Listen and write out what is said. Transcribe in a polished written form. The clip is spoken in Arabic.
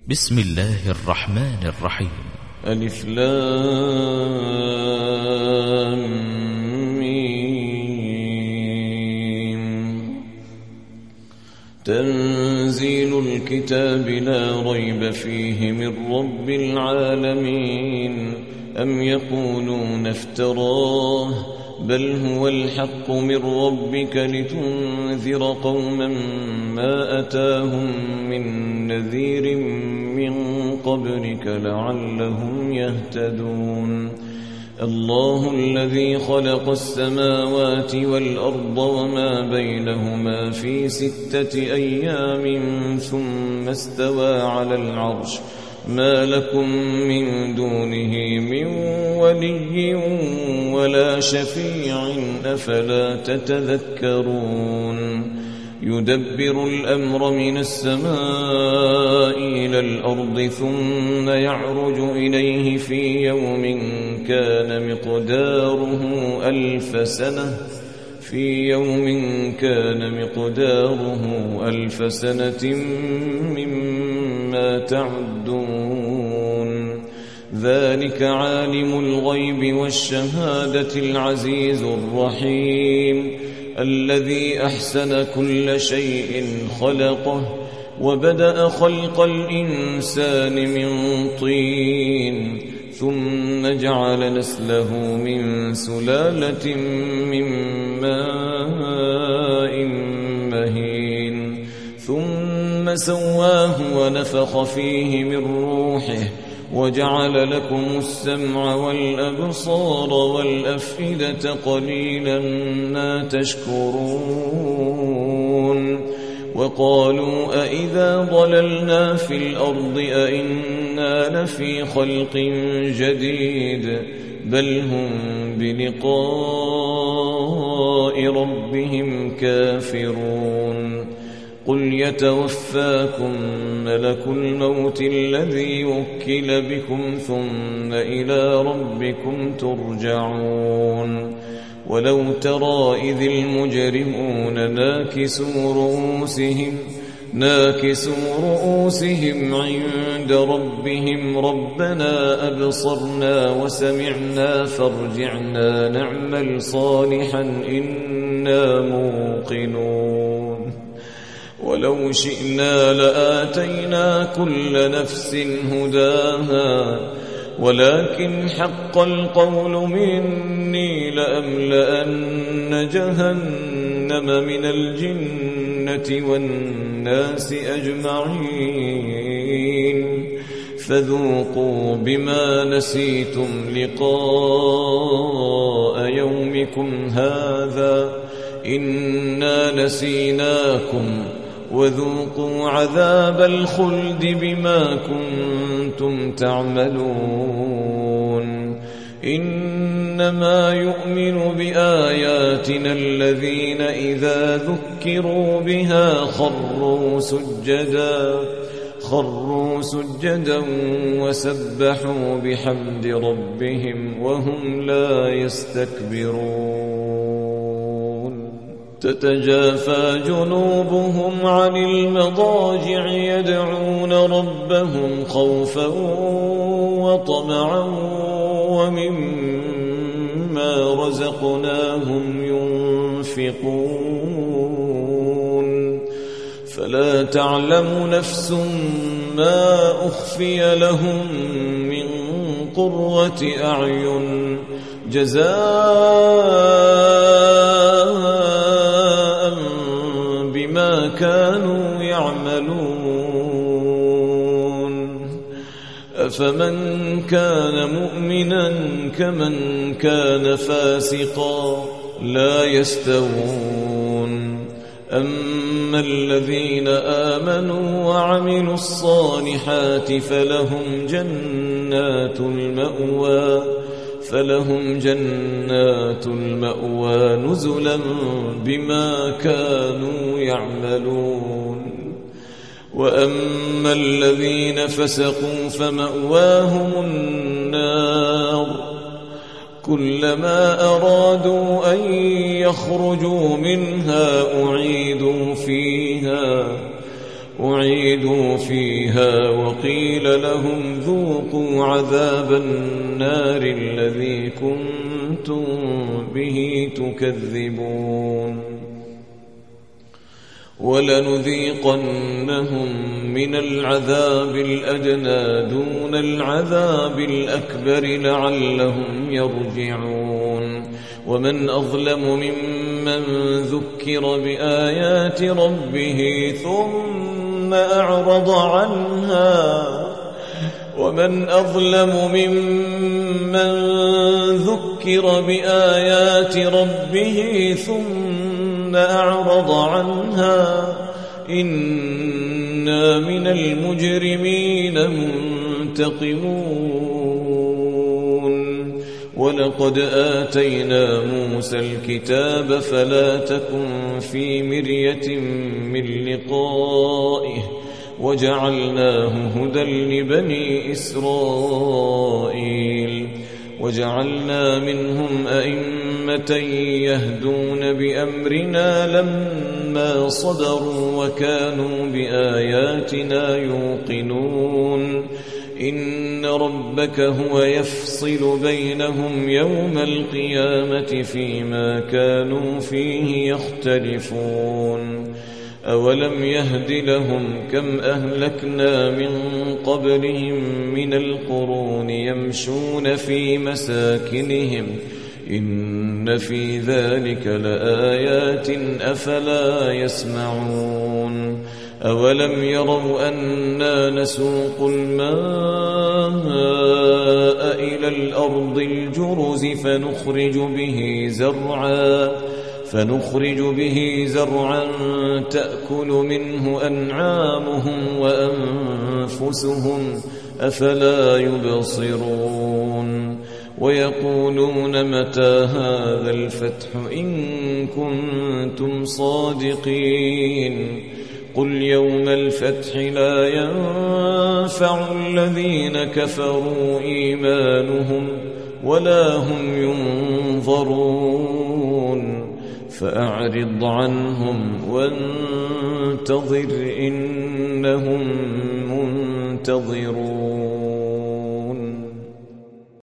بسم الله الرحمن الرحيم. ألف لام ميم. تنزيل الكتاب لا ريب فيه من رب العالمين. أم يقولون افتراه بل هو الحق من ربك لتنذر قوما ما أتاهم من نذير من قبلك لعلهم يهتدون. الله الذي خلق السماوات والأرض وما بينهما في 6 أيام ثم استوى على العرش ما لكم من دونه من ولي ولا شفيع أفلا تتذكرون. يدبر الأمر من السماء إلى الأرض ثم يعرج إليه في يوم كان مقداره 1000 سنة مما تعدون. ذلك عالم الغيب والشهادة العزيز الرحيم الذي أحسن كل شيء خلقه وبدأ خلق الإنسان من طين ثم جعل نسله من سلالة من ماء مهين ثم سواه ونفخ فيه من روحه وجعل لكم السمع والأبصار والأفئدة قليلا ما تشكرون. وقالوا أئذا ضللنا في الأرض أئنا لفي خلق جديد بل هم بلقاء ربهم كافرون. قل يتوفاكم ملك الموت الذي وكل بكم ثم إلى ربكم ترجعون. ولو ترى إذ المجرمون ناكسوا رؤوسهم عند ربهم ربنا أبصرنا وسمعنا فارجعنا نعمل صالحا إنا موقنون. ولو شئنا لآتينا كل نفس هداها ولكن حق القول مني لأملأن جهنم من الجنة والناس أجمعين. فذوقوا بما نسيتم لقاء يومكم هذا إنا نسيناكم وذوقوا عذاب الخلد بما كنتم تعملون. إنما يؤمن بآياتنا الذين إذا ذكروا بها خروا سجدا وسبحوا بحمد ربهم وهم لا يستكبرون. تتجافى جنوبهم عن المضاجع يدعون ربهم خوفا وطمعا ومما رزقناهم ينفقون. فلا تعلم نفس ما أخفي لهم من قرة أعين جزاء بما كانوا يعملون. أفمن كان مؤمنا كمن كان فاسقا لا يستوون. أما الذين آمنوا وعملوا الصالحات فلهم جنات المأوى نزلا بما كانوا يعملون. وأما الذين فسقوا فمأواهم النار كلما أرادوا أن يخرجوا منها أعيدوا فيها أعيدوا فيها وقيل لهم ذوقوا عذاب النار الذي كنتم به تكذبون ولنذيقنهم من العذاب الأدنى دون العذاب الأكبر لعلهم يرجعون ومن أظلم ممن ذكر بآيات ربه ثم أعرض عنها ومن أظلم ممن ذكر بآيات ربه ثم أعرض عنها إنا من المجرمين منتقمون ولقد آتينا موسى الكتاب فلا تكن في مرية من لقائه وجعلناه هدى لبني إسرائيل وجعلنا منهم أئمة يهدون بأمرنا لما صبروا وكانوا بآياتنا يوقنون إن ربك هو يفصل بينهم يوم القيامة فيما كانوا فيه يختلفون أولم يهد لهم كم أهلكنا من قبلهم من القرون يمشون في مساكنهم إن في ذلك لآيات أفلا يسمعون أولم يروا أنا نسوق الماء إلى الأرض الجرز فنخرج به زرعا تأكل منه أنعامهم وأنفسهم أفلا يبصرون ويقولون متى هذا الفتح إن كنتم صادقين قل يوم الفتح لا ينفع الذين كفروا إيمانهم ولا هم ينظرون فأعرض عنهم وانتظر إنهم منتظرون